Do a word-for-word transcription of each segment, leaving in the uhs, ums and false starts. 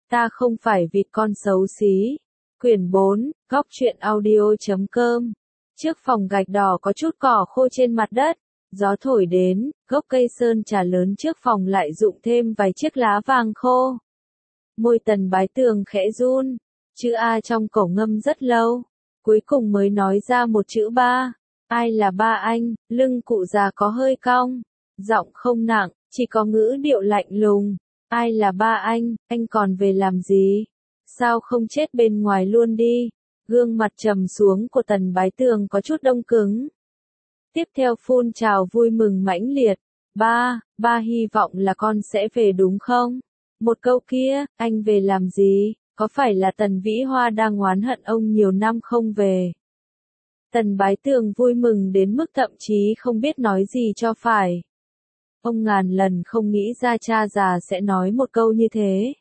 Ta không phải vịt con xấu xí. Quyển bốn, góc truyện audio chấm com. Trước phòng gạch đỏ có chút cỏ khô trên mặt đất. Gió thổi đến, gốc cây sơn trà lớn trước phòng lại rụng thêm vài chiếc lá vàng khô. Môi Tần Bái Tường khẽ run. Chữ A trong cổ ngâm rất lâu. Cuối cùng mới nói ra một chữ ba. Ai là ba anh? Lưng cụ già có hơi cong. Giọng không nặng, chỉ có ngữ điệu lạnh lùng. Ai là ba anh? Anh còn về làm gì? Sao không chết bên ngoài luôn đi? Gương mặt trầm xuống của Tần Bái Tường có chút đông cứng. Tiếp theo phun trào vui mừng mãnh liệt. Ba, ba hy vọng là con sẽ về đúng không? Một câu kia, anh về làm gì? Có phải là Tần Vĩ Hoa đang oán hận ông nhiều năm không về? Tần Bái Tường vui mừng đến mức thậm chí không biết nói gì cho phải. Ông ngàn lần không nghĩ ra cha già sẽ nói một câu như thế.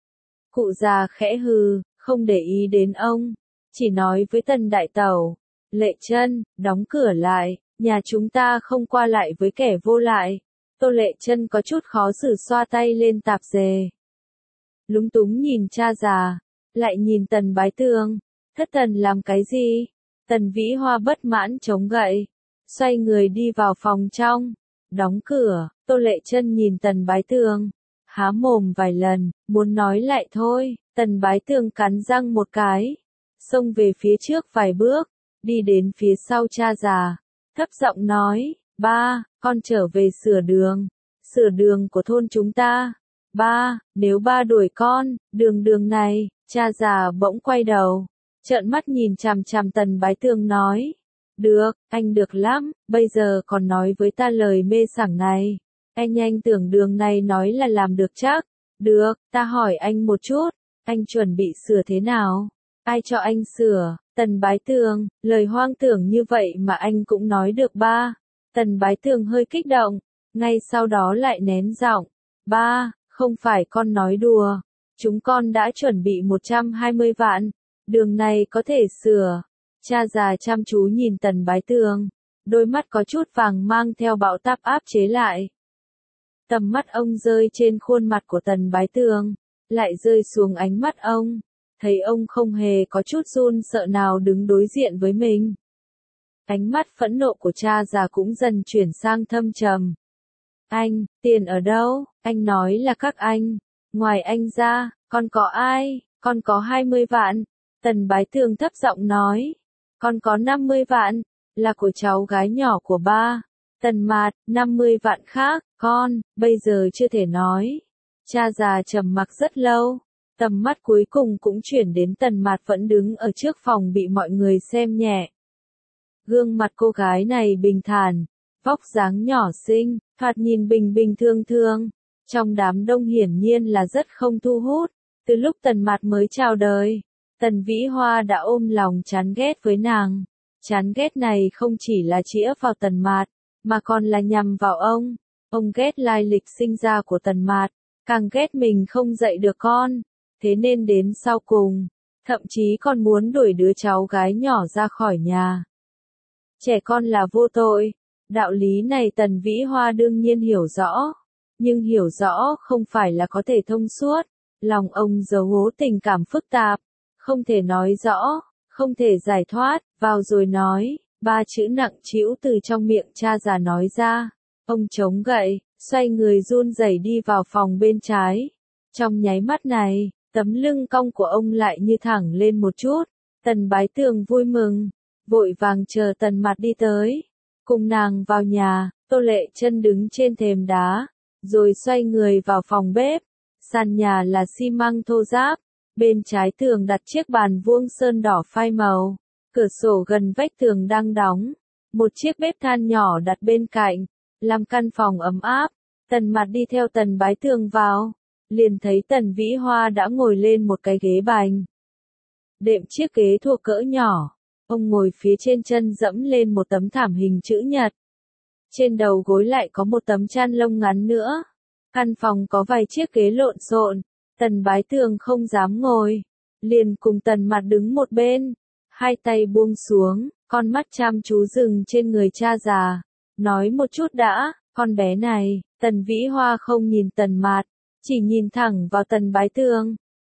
Cụ già khẽ hừ, không để ý đến ông, chỉ nói với Tần Đại Tẩu, Lệ Chân, đóng cửa lại, nhà chúng ta không qua lại với kẻ vô lại. Tô Lệ Chân có chút khó xử xoa tay lên tạp dề. Lúng túng nhìn cha già, lại nhìn Tần Bái Tường, thất thần làm cái gì? Tần Vĩ Hoa bất mãn chống gậy, xoay người đi vào phòng trong, đóng cửa. Tô Lệ Chân nhìn Tần Bái Tường, há mồm vài lần, muốn nói lại thôi. Tần Bái Tường cắn răng một cái, xông về phía trước vài bước, đi đến phía sau cha già, thấp giọng nói, ba, con trở về sửa đường, sửa đường của thôn chúng ta. Ba, nếu ba đuổi con, đường đường này. Cha già bỗng quay đầu, trợn mắt nhìn chằm chằm Tần Bái Tường nói, được, anh được lắm, bây giờ còn nói với ta lời mê sảng này. Anh anh tưởng đường này nói là làm được chắc. Được, ta hỏi anh một chút, anh chuẩn bị sửa thế nào? Ai cho anh sửa? Tần Bái Tường, lời hoang tưởng như vậy mà anh cũng nói được ba. Tần Bái Tường hơi kích động, ngay sau đó lại nén giọng. Ba, không phải con nói đùa. Chúng con đã chuẩn bị một trăm hai mươi vạn. Đường này có thể sửa. Cha già chăm chú nhìn Tần Bái Tường, đôi mắt có chút vàng mang theo bão táp áp chế lại. Tầm mắt ông rơi trên khuôn mặt của Tần Bái Tường, lại rơi xuống ánh mắt ông, thấy ông không hề có chút run sợ nào đứng đối diện với mình. Ánh mắt phẫn nộ của cha già cũng dần chuyển sang thâm trầm. Anh, tiền ở đâu? Anh nói là các anh. Ngoài anh ra, con có ai? Con có hai mươi vạn. Tần Bái Tường thấp giọng nói. Con có năm mươi vạn, là của cháu gái nhỏ của ba. Tần Mạt, năm mươi vạn khác, con, bây giờ chưa thể nói. Cha già trầm mặc rất lâu, tầm mắt cuối cùng cũng chuyển đến Tần Mạt vẫn đứng ở trước phòng bị mọi người xem nhẹ. Gương mặt cô gái này bình thản, vóc dáng nhỏ xinh, thoạt nhìn bình bình thường thường, trong đám đông hiển nhiên là rất không thu hút. Từ lúc Tần Mạt mới chào đời, Tần Vĩ Hoa đã ôm lòng chán ghét với nàng. Chán ghét này không chỉ là chĩa vào Tần Mạt, mà còn là nhằm vào ông. Ông ghét lai lịch sinh ra của Tần Mạt, càng ghét mình không dạy được con. Thế nên đến sau cùng, thậm chí còn muốn đuổi đứa cháu gái nhỏ ra khỏi nhà. Trẻ con là vô tội. Đạo lý này Tần Vĩ Hoa đương nhiên hiểu rõ. Nhưng hiểu rõ không phải là có thể thông suốt. Lòng ông giấu hố tình cảm phức tạp. Không thể nói rõ, không thể giải thoát, vào rồi nói. Ba chữ nặng trĩu từ trong miệng cha già nói ra. Ông chống gậy, xoay người run rẩy đi vào phòng bên trái. Trong nháy mắt này, tấm lưng cong của ông lại như thẳng lên một chút. Tần Bái Tường vui mừng, vội vàng chờ Tần Mạt đi tới. Cùng nàng vào nhà, Tô Lệ Chân đứng trên thềm đá, rồi xoay người vào phòng bếp. Sàn nhà là xi măng thô ráp, bên trái tường đặt chiếc bàn vuông sơn đỏ phai màu. Cửa sổ gần vách tường đang đóng, một chiếc bếp than nhỏ đặt bên cạnh, làm căn phòng ấm áp. Tần Mạt đi theo Tần Bái Tường vào, liền thấy Tần Vĩ Hoa đã ngồi lên một cái ghế bành. Đệm chiếc ghế thuộc cỡ nhỏ, ông ngồi phía trên chân dẫm lên một tấm thảm hình chữ nhật. Trên đầu gối lại có một tấm chăn lông ngắn nữa. Căn phòng có vài chiếc ghế lộn xộn, Tần Bái Tường không dám ngồi, liền cùng Tần Mạt đứng một bên. Hai tay buông xuống, con mắt chăm chú dừng trên người cha già. Nói một chút đã, con bé này. Tần Vĩ Hoa không nhìn Tần Mạt, chỉ nhìn thẳng vào Tần Bái Tường.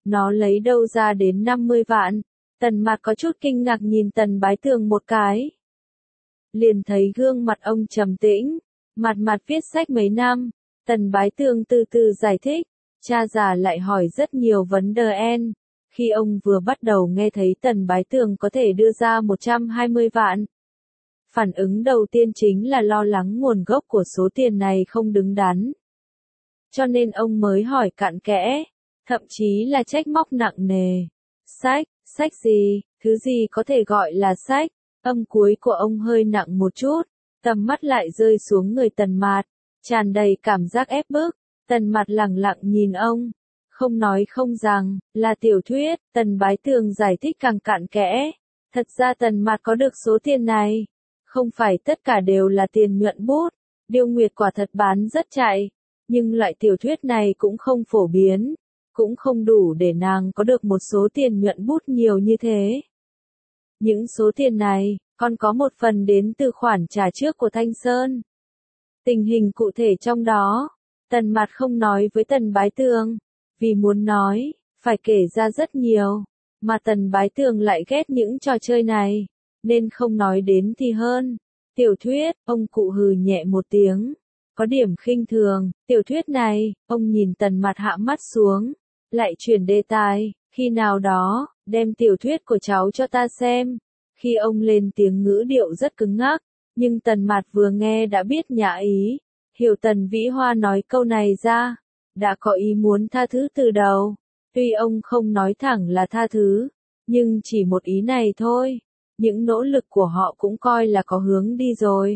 Nó lấy đâu ra đến năm mươi vạn? Tần Mạt có chút kinh ngạc nhìn Tần Bái Tường một cái. Liền thấy gương mặt ông trầm tĩnh, mặt mặt viết sách mấy năm. Tần Bái Tường từ từ giải thích, cha già lại hỏi rất nhiều vấn đề. Khi ông vừa bắt đầu nghe thấy Tần Bái Tường có thể đưa ra một trăm hai mươi vạn. Phản ứng đầu tiên chính là lo lắng nguồn gốc của số tiền này không đứng đắn. Cho nên ông mới hỏi cặn kẽ, thậm chí là trách móc nặng nề. Sách, sách gì, thứ gì có thể gọi là sách? Âm cuối của ông hơi nặng một chút, tầm mắt lại rơi xuống người Tần Mạt, tràn đầy cảm giác ép bức. Tần Mạt lẳng lặng nhìn ông, không nói không rằng, là tiểu thuyết. Tần Bái Tường giải thích càng cặn kẽ. Thật ra Tần Mạt có được số tiền này, không phải tất cả đều là tiền nhuận bút. Điêu Nguyệt quả thật bán rất chạy, nhưng loại tiểu thuyết này cũng không phổ biến, cũng không đủ để nàng có được một số tiền nhuận bút nhiều như thế. Những số tiền này, còn có một phần đến từ khoản trả trước của Thanh Sơn. Tình hình cụ thể trong đó, Tần Mạt không nói với Tần Bái Tường, vì muốn nói, phải kể ra rất nhiều, mà Tần Bái Tường lại ghét những trò chơi này, nên không nói đến thì hơn. Tiểu thuyết, ông cụ hừ nhẹ một tiếng, có điểm khinh thường. Tiểu thuyết này, ông nhìn Tần Mạt hạ mắt xuống, lại chuyển đề tài, khi nào đó, đem tiểu thuyết của cháu cho ta xem. Khi ông lên tiếng ngữ điệu rất cứng ngắc, nhưng Tần Mạt vừa nghe đã biết nhã ý, hiểu Tần Vĩ Hoa nói câu này ra, đã có ý muốn tha thứ từ đầu. Tuy ông không nói thẳng là tha thứ, nhưng chỉ một ý này thôi, những nỗ lực của họ cũng coi là có hướng đi rồi.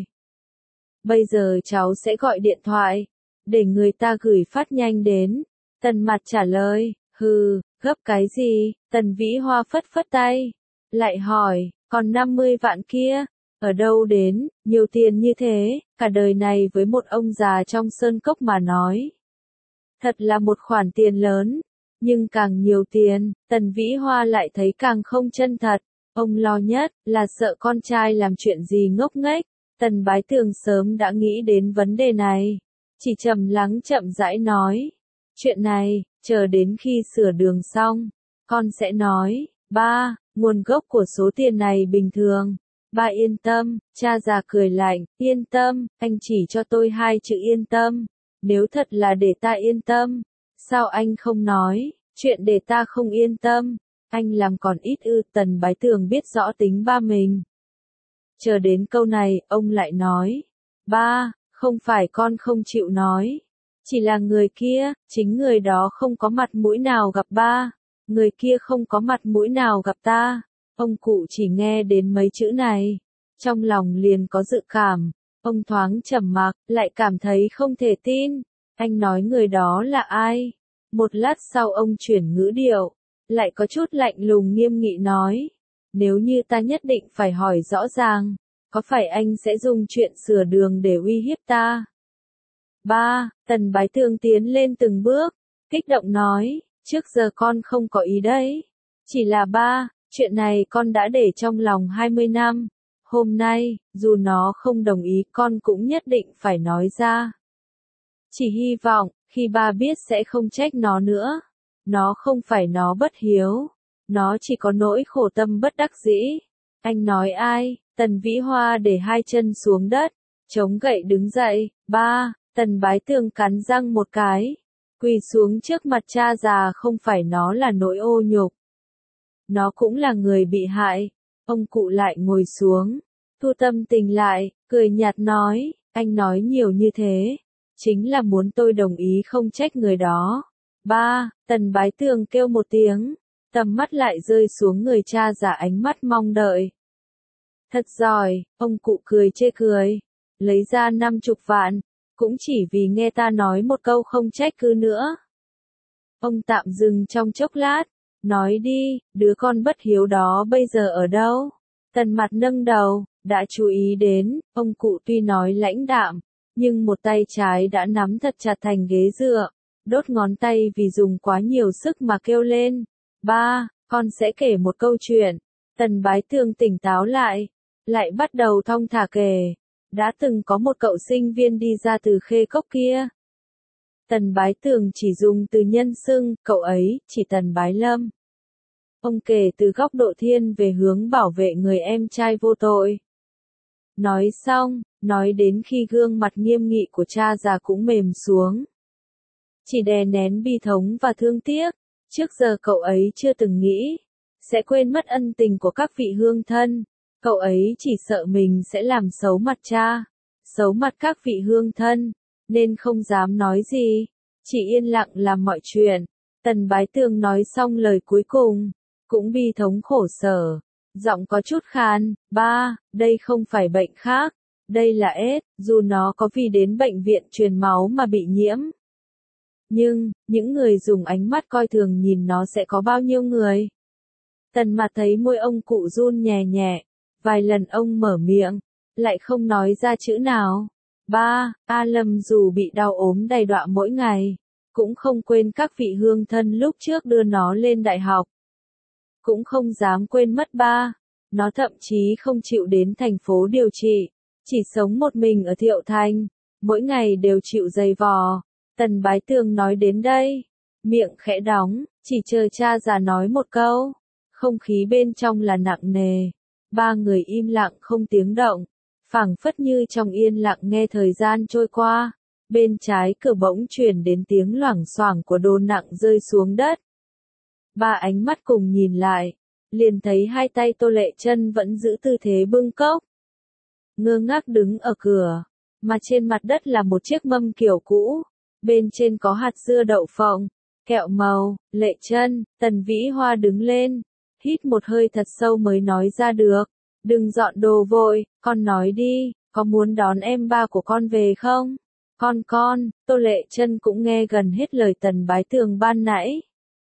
Bây giờ cháu sẽ gọi điện thoại, để người ta gửi phát nhanh đến. Tần Mạt trả lời, hừ, gấp cái gì? Tần Vĩ Hoa phất phất tay, lại hỏi, còn năm mươi vạn kia, ở đâu đến, nhiều tiền như thế, cả đời này với một ông già trong sơn cốc mà nói. Thật là một khoản tiền lớn, nhưng càng nhiều tiền, Tần Vĩ Hoa lại thấy càng không chân thật. Ông lo nhất là sợ con trai làm chuyện gì ngốc nghếch. Tần Bái Tường sớm đã nghĩ đến vấn đề này, chỉ trầm lắng chậm rãi nói, chuyện này, chờ đến khi sửa đường xong, con sẽ nói. Ba, nguồn gốc của số tiền này bình thường. Ba yên tâm. Cha già cười lạnh, yên tâm, anh chỉ cho tôi hai chữ yên tâm. Nếu thật là để ta yên tâm, sao anh không nói, chuyện để ta không yên tâm, anh làm còn ít ư? Tần Bái Tường biết rõ tính ba mình. Chờ đến câu này, ông lại nói, ba, không phải con không chịu nói, chỉ là người kia, chính người đó không có mặt mũi nào gặp ba, người kia không có mặt mũi nào gặp ta. Ông cụ chỉ nghe đến mấy chữ này, trong lòng liền có dự cảm, ông thoáng trầm mặc, lại cảm thấy không thể tin. Anh nói người đó là ai? Một lát sau ông chuyển ngữ điệu, lại có chút lạnh lùng nghiêm nghị nói, nếu như ta nhất định phải hỏi rõ ràng, có phải anh sẽ dùng chuyện sửa đường để uy hiếp ta? Ba, Tần Bái Tường tiến lên từng bước, kích động nói, trước giờ con không có ý đấy. Chỉ là ba, chuyện này con đã để trong lòng hai mươi năm. Hôm nay, dù nó không đồng ý con cũng nhất định phải nói ra. Chỉ hy vọng, khi ba biết sẽ không trách nó nữa. Nó không phải nó bất hiếu. Nó chỉ có nỗi khổ tâm bất đắc dĩ. Anh nói ai? Tần Vĩ Hoa để hai chân xuống đất, chống gậy đứng dậy. Ba, Tần Bái Tường cắn răng một cái, quỳ xuống trước mặt cha già. Không phải nó là nỗi ô nhục, nó cũng là người bị hại. Ông cụ lại ngồi xuống, thu tâm tình lại, cười nhạt nói, anh nói nhiều như thế, chính là muốn tôi đồng ý không trách người đó. Ba, Tần Bái Tường kêu một tiếng, tầm mắt lại rơi xuống người cha già, ánh mắt mong đợi. Thật giỏi, ông cụ cười chê cười, lấy ra năm chục vạn, cũng chỉ vì nghe ta nói một câu không trách cứ nữa. Ông tạm dừng trong chốc lát, nói đi, đứa con bất hiếu đó bây giờ ở đâu? Tần Mạt nâng đầu, đã chú ý đến, ông cụ tuy nói lãnh đạm, nhưng một tay trái đã nắm thật chặt thành ghế dựa, đốt ngón tay vì dùng quá nhiều sức mà kêu lên. Ba, con sẽ kể một câu chuyện. Tần Bái Tường tỉnh táo lại, lại bắt đầu thong thả kể. Đã từng có một cậu sinh viên đi ra từ Khê Cốc kia. Tần Bái Tường chỉ dùng từ nhân xưng, cậu ấy, chỉ Tần Bái Lâm. Ông kể từ góc độ thiên về hướng bảo vệ người em trai vô tội. Nói xong, nói đến khi gương mặt nghiêm nghị của cha già cũng mềm xuống. Chỉ đè nén bi thống và thương tiếc, trước giờ cậu ấy chưa từng nghĩ sẽ quên mất ân tình của các vị hương thân, cậu ấy chỉ sợ mình sẽ làm xấu mặt cha, xấu mặt các vị hương thân, nên không dám nói gì, chỉ yên lặng làm mọi chuyện. Tần Bái Tường nói xong lời cuối cùng, cũng bi thống khổ sở, giọng có chút khan, ba, đây không phải bệnh khác, đây là ết, dù nó có vì đến bệnh viện truyền máu mà bị nhiễm. Nhưng, những người dùng ánh mắt coi thường nhìn nó sẽ có bao nhiêu người? Tần Mạt thấy môi ông cụ run nhẹ nhẹ, vài lần ông mở miệng, lại không nói ra chữ nào. Ba, A Lâm dù bị đau ốm đầy đọa mỗi ngày, cũng không quên các vị hương thân lúc trước đưa nó lên đại học. Cũng không dám quên mất ba, nó thậm chí không chịu đến thành phố điều trị, chỉ sống một mình ở Thiệu Thành, mỗi ngày đều chịu giày vò. Tần Bái Tường nói đến đây, miệng khẽ đóng, chỉ chờ cha già nói một câu. Không khí bên trong là nặng nề, ba người im lặng không tiếng động, phảng phất như trong yên lặng nghe thời gian trôi qua. Bên trái cửa bỗng truyền đến tiếng loảng xoảng của đồ nặng rơi xuống đất. Ba ánh mắt cùng nhìn lại, liền thấy hai tay Tô Lệ Chân vẫn giữ tư thế bưng cốc. Ngơ ngác đứng ở cửa, mà trên mặt đất là một chiếc mâm kiểu cũ, bên trên có hạt dưa đậu phộng, kẹo màu. Lệ Chân, Tần Vĩ Hoa đứng lên, hít một hơi thật sâu mới nói ra được, đừng dọn đồ vội, con nói đi, có muốn đón em ba của con về không? Con con, Tô Lệ Chân cũng nghe gần hết lời Tần Bái Tường ban nãy.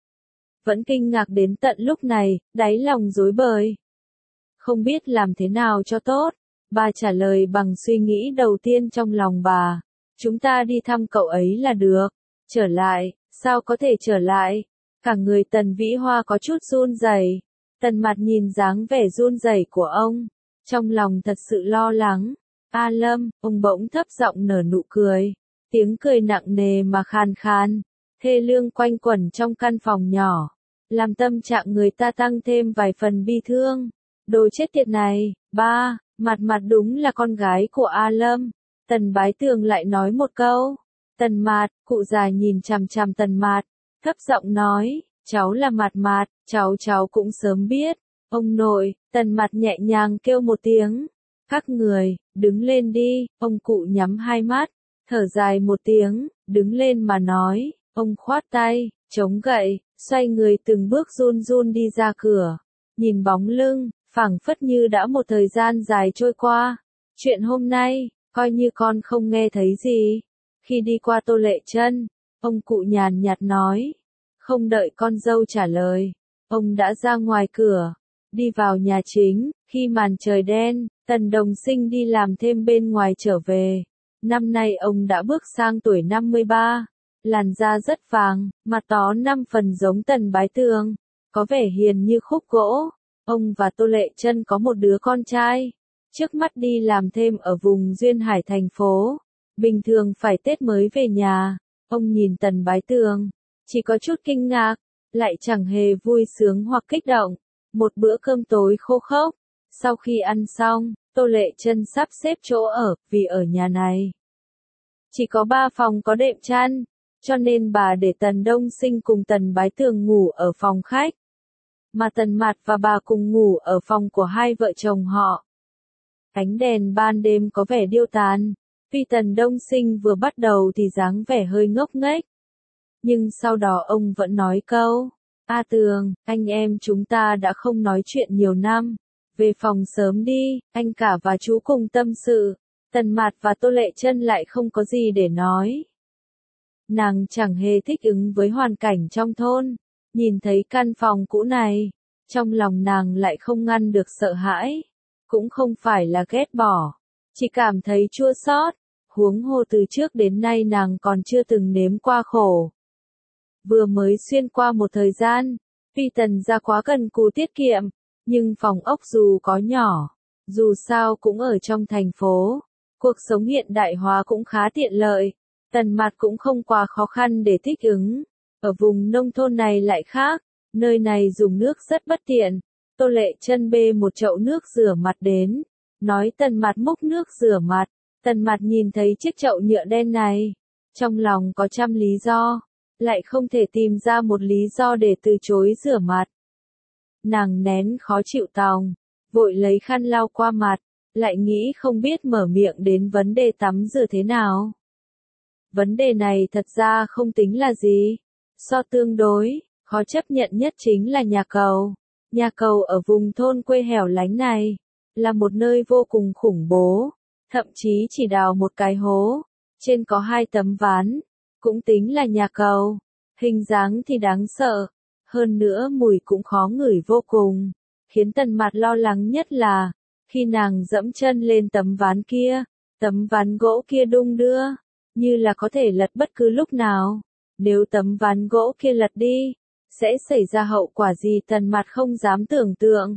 Vẫn kinh ngạc đến tận lúc này, đáy lòng rối bời. Không biết làm thế nào cho tốt, bà trả lời bằng suy nghĩ đầu tiên trong lòng bà. Chúng ta đi thăm cậu ấy là được. Trở lại, sao có thể trở lại? Cả người Tần Vĩ Hoa có chút run rẩy. Tần Mạt nhìn dáng vẻ run rẩy của ông, trong lòng thật sự lo lắng. A Lâm, ông bỗng thấp giọng nở nụ cười. Tiếng cười nặng nề mà khan khan, thê lương quanh quẩn trong căn phòng nhỏ, làm tâm trạng người ta tăng thêm vài phần bi thương. Đồ chết tiệt này, ba, Mạt Mạt đúng là con gái của A Lâm. Tần Bái Tường lại nói một câu. Tần Mạt, cụ già nhìn chằm chằm Tần Mạt, thấp giọng nói, cháu là Mạt Mạt, cháu cháu cũng sớm biết. Ông nội, Tần Mạt nhẹ nhàng kêu một tiếng. Các người, đứng lên đi. Ông cụ nhắm hai mắt, thở dài một tiếng, đứng lên mà nói. Ông khoát tay, chống gậy, xoay người từng bước run run đi ra cửa. Nhìn bóng lưng, phảng phất như đã một thời gian dài trôi qua. Chuyện hôm nay, coi như con không nghe thấy gì. Khi đi qua Tô Lệ Chân, ông cụ nhàn nhạt nói. Không đợi con dâu trả lời, ông đã ra ngoài cửa, đi vào nhà chính. Khi màn trời đen, Tần Đồng Sinh đi làm thêm bên ngoài trở về. Năm nay ông đã bước sang tuổi năm mươi ba, làn da rất vàng, mặt tó năm phần giống Tần Bái Tường, có vẻ hiền như khúc gỗ. Ông và Tô Lệ Chân có một đứa con trai, trước mắt đi làm thêm ở vùng duyên hải thành phố, bình thường phải Tết mới về nhà. Ông nhìn Tần Bái Tường, chỉ có chút kinh ngạc, lại chẳng hề vui sướng hoặc kích động. Một bữa cơm tối khô khốc, sau khi ăn xong, Tô Lệ Chân sắp xếp chỗ ở, vì ở nhà này chỉ có ba phòng có đệm chăn, cho nên bà để Tần Đông Sinh cùng Tần Bái Tường ngủ ở phòng khách, mà Tần Mạt và bà cùng ngủ ở phòng của hai vợ chồng họ. Ánh đèn ban đêm có vẻ điêu tàn, vì Tần Đông Sinh vừa bắt đầu thì dáng vẻ hơi ngốc nghếch. Nhưng sau đó ông vẫn nói câu, A Tường, anh em chúng ta đã không nói chuyện nhiều năm, về phòng sớm đi, anh cả và chú cùng tâm sự. Tần Mạt và Tô Lệ Chân lại không có gì để nói. Nàng chẳng hề thích ứng với hoàn cảnh trong thôn, nhìn thấy căn phòng cũ này, trong lòng nàng lại không ngăn được sợ hãi, cũng không phải là ghét bỏ, chỉ cảm thấy chua xót, huống hồ từ trước đến nay nàng còn chưa từng nếm qua khổ. Vừa mới xuyên qua một thời gian, vì Tần gia quá cần cù tiết kiệm, nhưng phòng ốc dù có nhỏ, dù sao cũng ở trong thành phố, cuộc sống hiện đại hóa cũng khá tiện lợi. Tần Mạt cũng không quá khó khăn để thích ứng. Ở vùng nông thôn này lại khác, nơi này dùng nước rất bất tiện. Tô Lệ Chân bê một chậu nước rửa mặt đến, nói Tần Mạt múc nước rửa mặt. Tần Mạt nhìn thấy chiếc chậu nhựa đen này, trong lòng có trăm lý do, lại không thể tìm ra một lý do để từ chối rửa mặt. Nàng nén khó chịu tòng, vội lấy khăn lau qua mặt, lại nghĩ không biết mở miệng đến vấn đề tắm rửa thế nào. Vấn đề này thật ra không tính là gì. So tương đối, khó chấp nhận nhất chính là nhà cầu. Nhà cầu ở vùng thôn quê hẻo lánh này, là một nơi vô cùng khủng bố. Thậm chí chỉ đào một cái hố, trên có hai tấm ván, cũng tính là nhà cầu. Hình dáng thì đáng sợ, hơn nữa mùi cũng khó ngửi vô cùng. Khiến Tần Mạt lo lắng nhất là, khi nàng dẫm chân lên tấm ván kia, tấm ván gỗ kia đung đưa, như là có thể lật bất cứ lúc nào. Nếu tấm ván gỗ kia lật đi, sẽ xảy ra hậu quả gì Tần Mạt không dám tưởng tượng.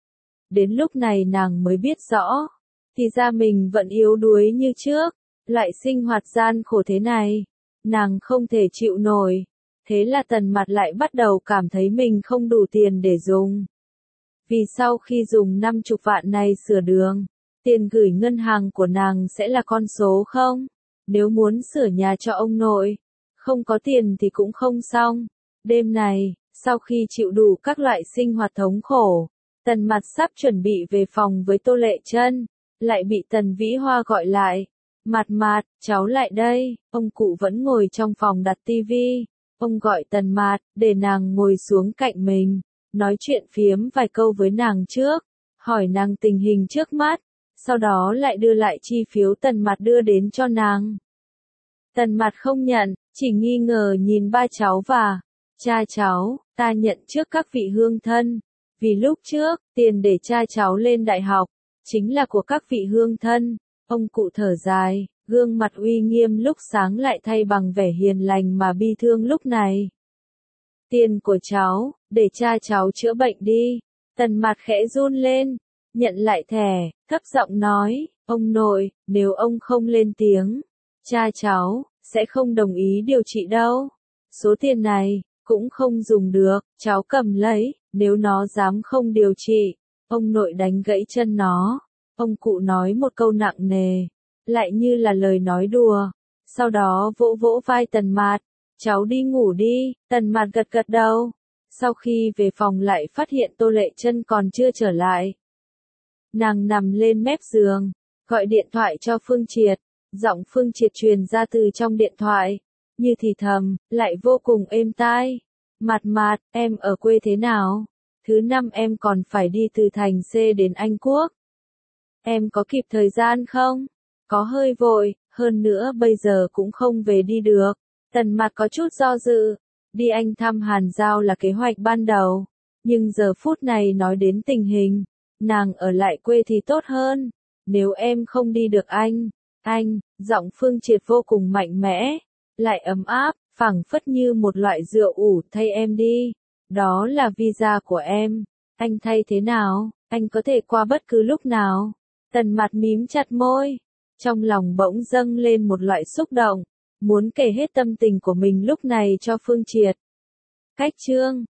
Đến lúc này nàng mới biết rõ, thì ra mình vẫn yếu đuối như trước, lại sinh hoạt gian khổ thế này, nàng không thể chịu nổi. Thế là Tần Mạt lại bắt đầu cảm thấy mình không đủ tiền để dùng. Vì sau khi dùng năm chục vạn này sửa đường, tiền gửi ngân hàng của nàng sẽ là con số không? Nếu muốn sửa nhà cho ông nội, không có tiền thì cũng không xong. Đêm này, sau khi chịu đủ các loại sinh hoạt thống khổ, Tần Mạt sắp chuẩn bị về phòng với Tô Lệ Chân, lại bị Tần Vĩ Hoa gọi lại. Mạt Mạt, cháu lại đây. Ông cụ vẫn ngồi trong phòng đặt tivi. Ông gọi Tần Mạt, để nàng ngồi xuống cạnh mình, nói chuyện phiếm vài câu với nàng trước, hỏi nàng tình hình trước mắt, sau đó lại đưa lại chi phiếu Tần Mạt đưa đến cho nàng. Tần Mạt không nhận, chỉ nghi ngờ nhìn ba cháu và cha cháu. Ta nhận trước các vị hương thân, vì lúc trước, tiền để cha cháu lên đại học, chính là của các vị hương thân. Ông cụ thở dài, gương mặt uy nghiêm lúc sáng lại thay bằng vẻ hiền lành mà bi thương lúc này. Tiền của cháu, để cha cháu chữa bệnh đi. Tần Mạt khẽ run lên, nhận lại thẻ, thấp giọng nói, ông nội, nếu ông không lên tiếng, cha cháu sẽ không đồng ý điều trị đâu. Số tiền này cũng không dùng được, cháu cầm lấy, nếu nó dám không điều trị, ông nội đánh gãy chân nó. Ông cụ nói một câu nặng nề, lại như là lời nói đùa, sau đó vỗ vỗ vai Tần Mạt, cháu đi ngủ đi. Tần Mạt gật gật đầu. Sau khi về phòng lại phát hiện Tô Lệ Chân còn chưa trở lại. Nàng nằm lên mép giường, gọi điện thoại cho Phương Triệt, giọng Phương Triệt truyền ra từ trong điện thoại, như thì thầm, lại vô cùng êm tai. Mạt Mạt, em ở quê thế nào? Thứ năm em còn phải đi từ thành C đến Anh Quốc. Em có kịp thời gian không? Có hơi vội, hơn nữa bây giờ cũng không về đi được. Tần Mạt có chút do dự. Đi Anh thăm Hàn Giao là kế hoạch ban đầu. Nhưng giờ phút này nói đến tình hình, nàng ở lại quê thì tốt hơn. Nếu em không đi được Anh, anh, giọng Phương Triệt vô cùng mạnh mẽ, lại ấm áp, phảng phất như một loại rượu ủ, thay em đi. Đó là visa của em. Anh thay thế nào? Anh có thể qua bất cứ lúc nào. Tần Mạt mím chặt môi, trong lòng bỗng dâng lên một loại xúc động, muốn kể hết tâm tình của mình lúc này cho Phương Triệt. Cách chương